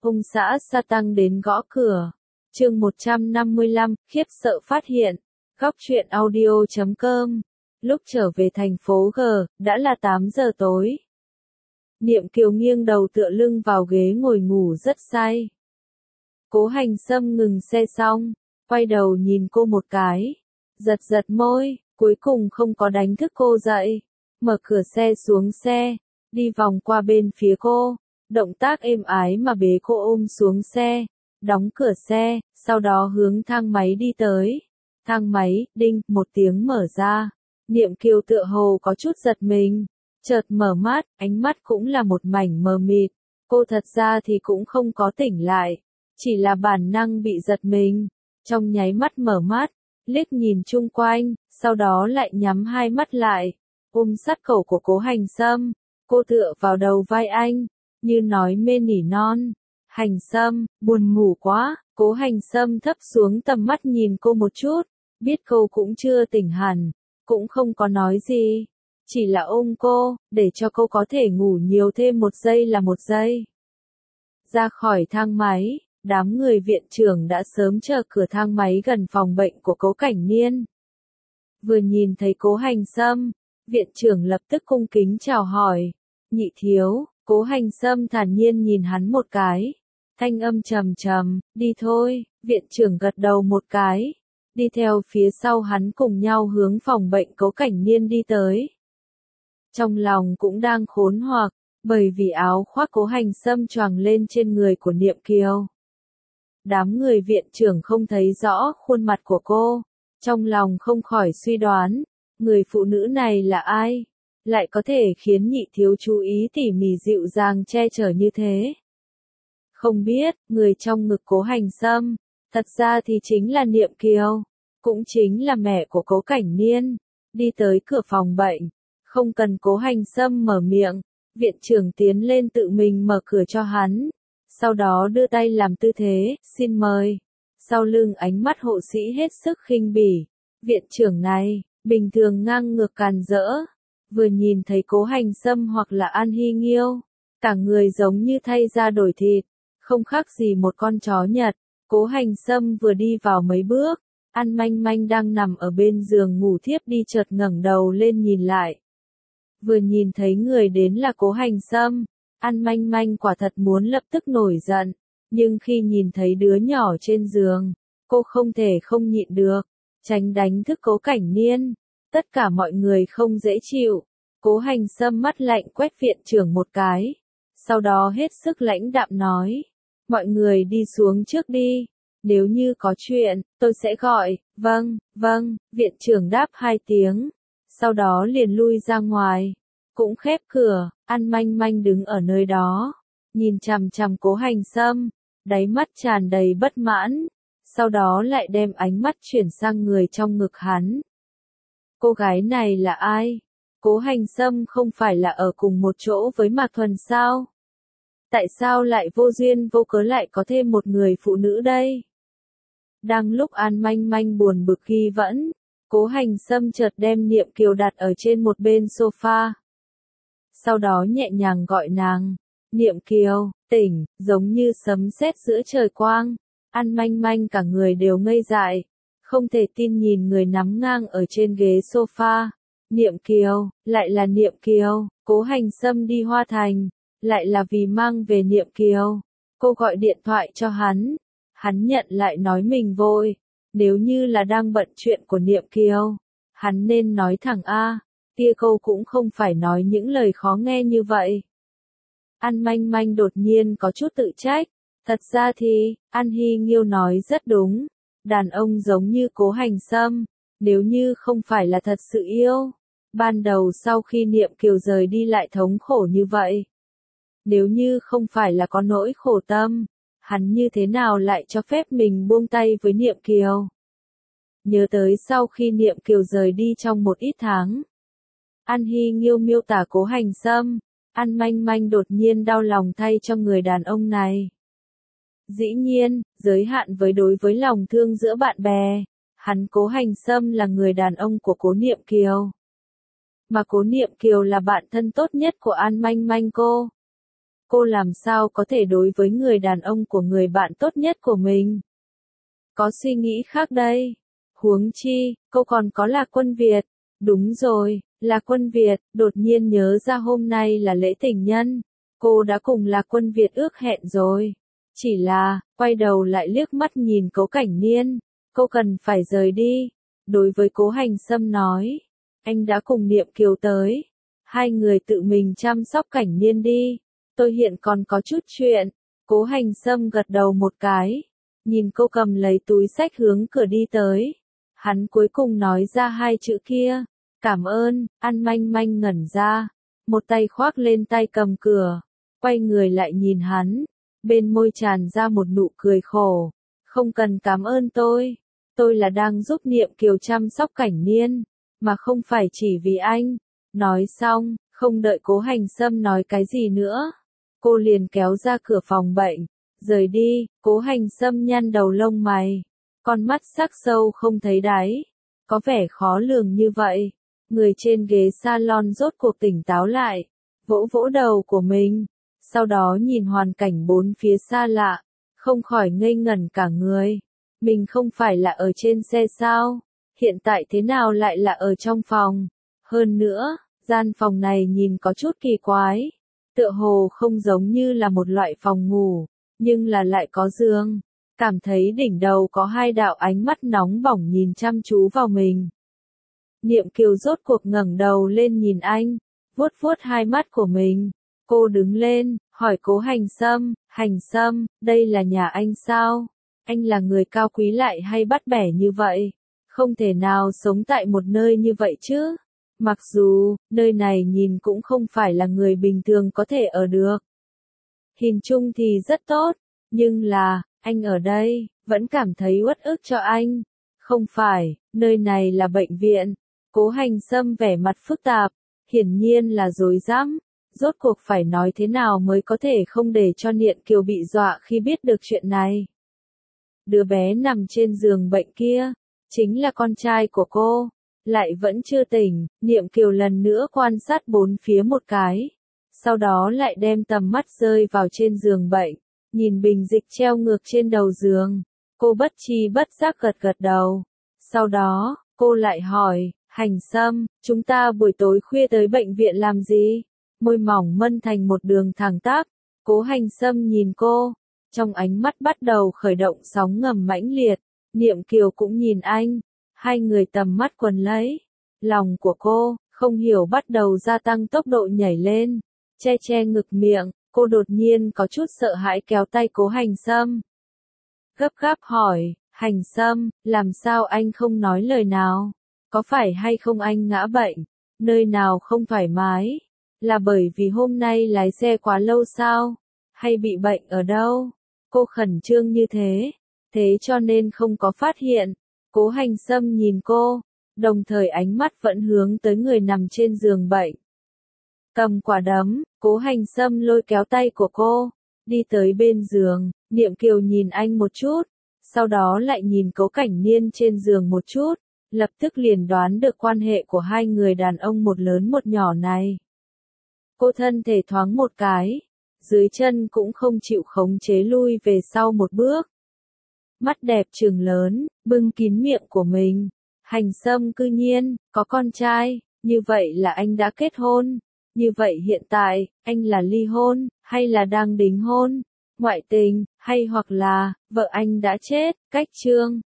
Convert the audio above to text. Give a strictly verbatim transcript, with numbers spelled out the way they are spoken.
ông xã sa tăng đến gõ cửa. Chương một trăm năm mươi lăm, khiếp sợ phát hiện. Góc truyện audio chấm com. Lúc trở về thành phố G, đã là tám giờ tối. Niệm Kiều nghiêng đầu tựa lưng vào ghế ngồi ngủ rất say. Cố Hành Sâm ngừng xe xong, quay đầu nhìn cô một cái, giật giật môi, cuối cùng không có đánh thức cô dậy, mở cửa xe xuống xe, đi vòng qua bên phía cô, động tác êm ái mà bế cô ôm xuống xe, đóng cửa xe, sau đó hướng thang máy đi tới. Thang máy, đinh, một tiếng mở ra. Niệm Kiều tựa hồ có chút giật mình, chợt mở mắt, ánh mắt cũng là một mảnh mờ mịt. Cô thật ra thì cũng không có tỉnh lại, chỉ là bản năng bị giật mình. Trong nháy mắt mở mắt, liếc nhìn chung quanh, sau đó lại nhắm hai mắt lại, ôm sát cổ của Cố Hành Sâm. Cô tựa vào đầu vai anh, như nói mê nỉ non. Hành Sâm, buồn ngủ quá. Cố Hành Sâm thấp xuống tầm mắt nhìn cô một chút, biết cô cũng chưa tỉnh hẳn, cũng không có nói gì, chỉ là ôm cô, để cho cô có thể ngủ nhiều thêm một giây là một giây. Ra khỏi thang máy, đám người viện trưởng đã sớm chờ cửa thang máy gần phòng bệnh của Cố Cảnh Niên. Vừa nhìn thấy Cố Hành Sâm, viện trưởng lập tức cung kính chào hỏi. Nhị thiếu. Cố Hành Sâm thản nhiên nhìn hắn một cái, thanh âm trầm trầm, đi thôi. Viện trưởng gật đầu một cái, đi theo phía sau hắn cùng nhau hướng phòng bệnh Cố Cảnh Niên đi tới. Trong lòng cũng đang khốn hoặc, bởi vì áo khoác Cố Hành Sâm choàng lên trên người của Niệm Kiều. Đám người viện trưởng không thấy rõ khuôn mặt của cô, trong lòng không khỏi suy đoán, người phụ nữ này là ai, lại có thể khiến nhị thiếu chú ý tỉ mỉ dịu dàng che chở như thế. Không biết, người trong ngực Cố Hành Sâm, thật ra thì chính là Niệm Kiều, cũng chính là mẹ của Cố Cảnh Niên. Đi tới cửa phòng bệnh, không cần Cố Hành Sâm mở miệng, viện trưởng tiến lên tự mình mở cửa cho hắn, sau đó đưa tay làm tư thế, xin mời. Sau lưng ánh mắt hộ sĩ hết sức khinh bỉ, viện trưởng này, bình thường ngang ngược càn rỡ, vừa nhìn thấy Cố Hành Sâm hoặc là An Hy Nghiêu, cả người giống như thay da đổi thịt, không khác gì một con chó Nhật. Cố Hành Sâm vừa đi vào mấy bước, An Manh Manh đang nằm ở bên giường ngủ thiếp đi chợt ngẩng đầu lên nhìn lại. Vừa nhìn thấy người đến là Cố Hành Sâm, An Manh Manh quả thật muốn lập tức nổi giận, nhưng khi nhìn thấy đứa nhỏ trên giường, cô không thể không nhịn được, tránh đánh thức Cố Cảnh Niên. Tất cả mọi người không dễ chịu. Cố Hành Sâm mắt lạnh quét viện trưởng một cái, sau đó hết sức lãnh đạm nói, mọi người đi xuống trước đi, nếu như có chuyện, tôi sẽ gọi. Vâng, vâng. Viện trưởng đáp hai tiếng, sau đó liền lui ra ngoài, cũng khép cửa. An Manh Manh đứng ở nơi đó, nhìn chằm chằm Cố Hành Sâm, đáy mắt tràn đầy bất mãn, sau đó lại đem ánh mắt chuyển sang người trong ngực hắn. Cô gái này là ai? Cố Hành Sâm không phải là ở cùng một chỗ với Mạc Thuần sao? Tại sao lại vô duyên vô cớ lại có thêm một người phụ nữ đây? Đang lúc An Manh Manh buồn bực ghi vẫn, Cố Hành Sâm chợt đem Niệm Kiều đặt ở trên một bên sofa. Sau đó nhẹ nhàng gọi nàng, Niệm Kiều, tỉnh, giống như sấm sét giữa trời quang. An Manh Manh cả người đều ngây dại, không thể tin nhìn người nằm ngang ở trên ghế sofa. Niệm Kiều, lại là Niệm Kiều. Cố Hành Sâm đi Hoa Thành, lại là vì mang về Niệm Kiều. Cô gọi điện thoại cho hắn, hắn nhận lại nói mình vội, nếu như là đang bận chuyện của Niệm Kiều, hắn nên nói thẳng a, kia cô cũng không phải nói những lời khó nghe như vậy. An Manh Manh đột nhiên có chút tự trách, thật ra thì, An Hy Nghiêu nói rất đúng, đàn ông giống như Cố Hành Sâm, nếu như không phải là thật sự yêu, ban đầu sau khi Niệm Kiều rời đi lại thống khổ như vậy. Nếu như không phải là có nỗi khổ tâm, hắn như thế nào lại cho phép mình buông tay với Niệm Kiều. Nhớ tới sau khi Niệm Kiều rời đi trong một ít tháng, An Hy Nghiêu miêu tả Cố Hành Sâm, An Manh Manh đột nhiên đau lòng thay cho người đàn ông này. Dĩ nhiên, giới hạn với đối với lòng thương giữa bạn bè, hắn Cố Hành Sâm là người đàn ông của Cố Niệm Kiều. Mà Cố Niệm Kiều là bạn thân tốt nhất của An Manh Manh cô. cô làm sao có thể đối với người đàn ông của người bạn tốt nhất của mình có suy nghĩ khác đây? Huống chi, cô còn có Lạc Quân Việt. Đúng rồi, Lạc Quân Việt, đột nhiên nhớ ra hôm nay là lễ tình nhân. Cô đã cùng Lạc Quân Việt ước hẹn rồi. Chỉ là, quay đầu lại liếc mắt nhìn Cố Cảnh Niên. Cô cần phải rời đi. Đối với Cố Hành Sâm nói. Anh đã cùng Niệm Kiều tới. Hai người tự mình chăm sóc Cảnh Niên đi. Tôi hiện còn có chút chuyện. Cố Hành Sâm gật đầu một cái. Nhìn cô cầm lấy túi xách hướng cửa đi tới. Hắn cuối cùng nói ra hai chữ kia. Cảm ơn, An Manh Manh ngẩn ra. Một tay khoác lên tay cầm cửa. Quay người lại nhìn hắn. Bên môi tràn ra một nụ cười khổ. Không cần cảm ơn tôi. Tôi là đang giúp Niệm Kiều chăm sóc Cảnh Niên. Mà không phải chỉ vì anh. Nói xong, không đợi Cố Hành Sâm nói cái gì nữa. Cô liền kéo ra cửa phòng bệnh. Rời đi, Cố Hành Sâm nhăn đầu lông mày. Con mắt sắc sâu không thấy đáy. Có vẻ khó lường như vậy. Người trên ghế salon rốt cuộc tỉnh táo lại. Vỗ vỗ đầu của mình. Sau đó nhìn hoàn cảnh bốn phía xa lạ. Không khỏi ngây ngẩn cả người. Mình không phải là ở trên xe sao? Hiện tại thế nào lại là ở trong phòng? Hơn nữa, gian phòng này nhìn có chút kỳ quái. Tựa hồ không giống như là một loại phòng ngủ. Nhưng là lại có giường. Cảm thấy đỉnh đầu có hai đạo ánh mắt nóng bỏng nhìn chăm chú vào mình. Niệm Kiều rốt cuộc ngẩng đầu lên nhìn anh, vuốt vuốt hai mắt của mình. Cô đứng lên, hỏi Cố Hành Sâm, Hành Sâm, đây là nhà anh sao? Anh là người cao quý lại hay bắt bẻ như vậy? Không thể nào sống tại một nơi như vậy chứ? Mặc dù, nơi này nhìn cũng không phải là người bình thường có thể ở được. Hình chung thì rất tốt, nhưng là, anh ở đây, vẫn cảm thấy uất ức cho anh. Không phải, nơi này là bệnh viện. Cố Hành Sâm vẻ mặt phức tạp, hiển nhiên là rối rắm. Rốt cuộc phải nói thế nào mới có thể không để cho Niệm Kiều bị dọa khi biết được chuyện này. Đứa bé nằm trên giường bệnh kia, chính là con trai của cô. Lại vẫn chưa tỉnh, Niệm Kiều lần nữa quan sát bốn phía một cái. Sau đó lại đem tầm mắt rơi vào trên giường bệnh. Nhìn bình dịch treo ngược trên đầu giường. Cô bất tri bất giác gật gật đầu. Sau đó, cô lại hỏi, Hành Sâm, chúng ta buổi tối khuya tới bệnh viện làm gì? Môi mỏng mân thành một đường thẳng tắp. Cố Hành Sâm nhìn cô. Trong ánh mắt bắt đầu khởi động sóng ngầm mãnh liệt. Niệm Kiều cũng nhìn anh. Hai người tầm mắt quần lấy. Lòng của cô, không hiểu bắt đầu gia tăng tốc độ nhảy lên. Che che ngực miệng, cô đột nhiên có chút sợ hãi kéo tay Cố Hành Sâm. Gấp gáp hỏi, Hành Sâm, làm sao anh không nói lời nào? Có phải hay không anh ngã bệnh? Nơi nào không thoải mái? Là bởi vì hôm nay lái xe quá lâu sao? Hay bị bệnh ở đâu? Cô khẩn trương như thế, thế cho nên không có phát hiện. Cố Hành Sâm nhìn cô, đồng thời ánh mắt vẫn hướng tới người nằm trên giường bệnh. Cầm quả đấm, Cố Hành Sâm lôi kéo tay của cô, đi tới bên giường. Niệm Kiều nhìn anh một chút, sau đó lại nhìn Cố Cảnh Niên trên giường một chút, lập tức liền đoán được quan hệ của hai người đàn ông một lớn một nhỏ này. Cô thân thể thoáng một cái, dưới chân cũng không chịu khống chế lui về sau một bước. Mắt đẹp trừng lớn, bưng kín miệng của mình. Hành Sâm cư nhiên, có con trai, như vậy là anh đã kết hôn. Như vậy hiện tại, anh là ly hôn, hay là đang đính hôn, ngoại tình, hay hoặc là, vợ anh đã chết, cách chương.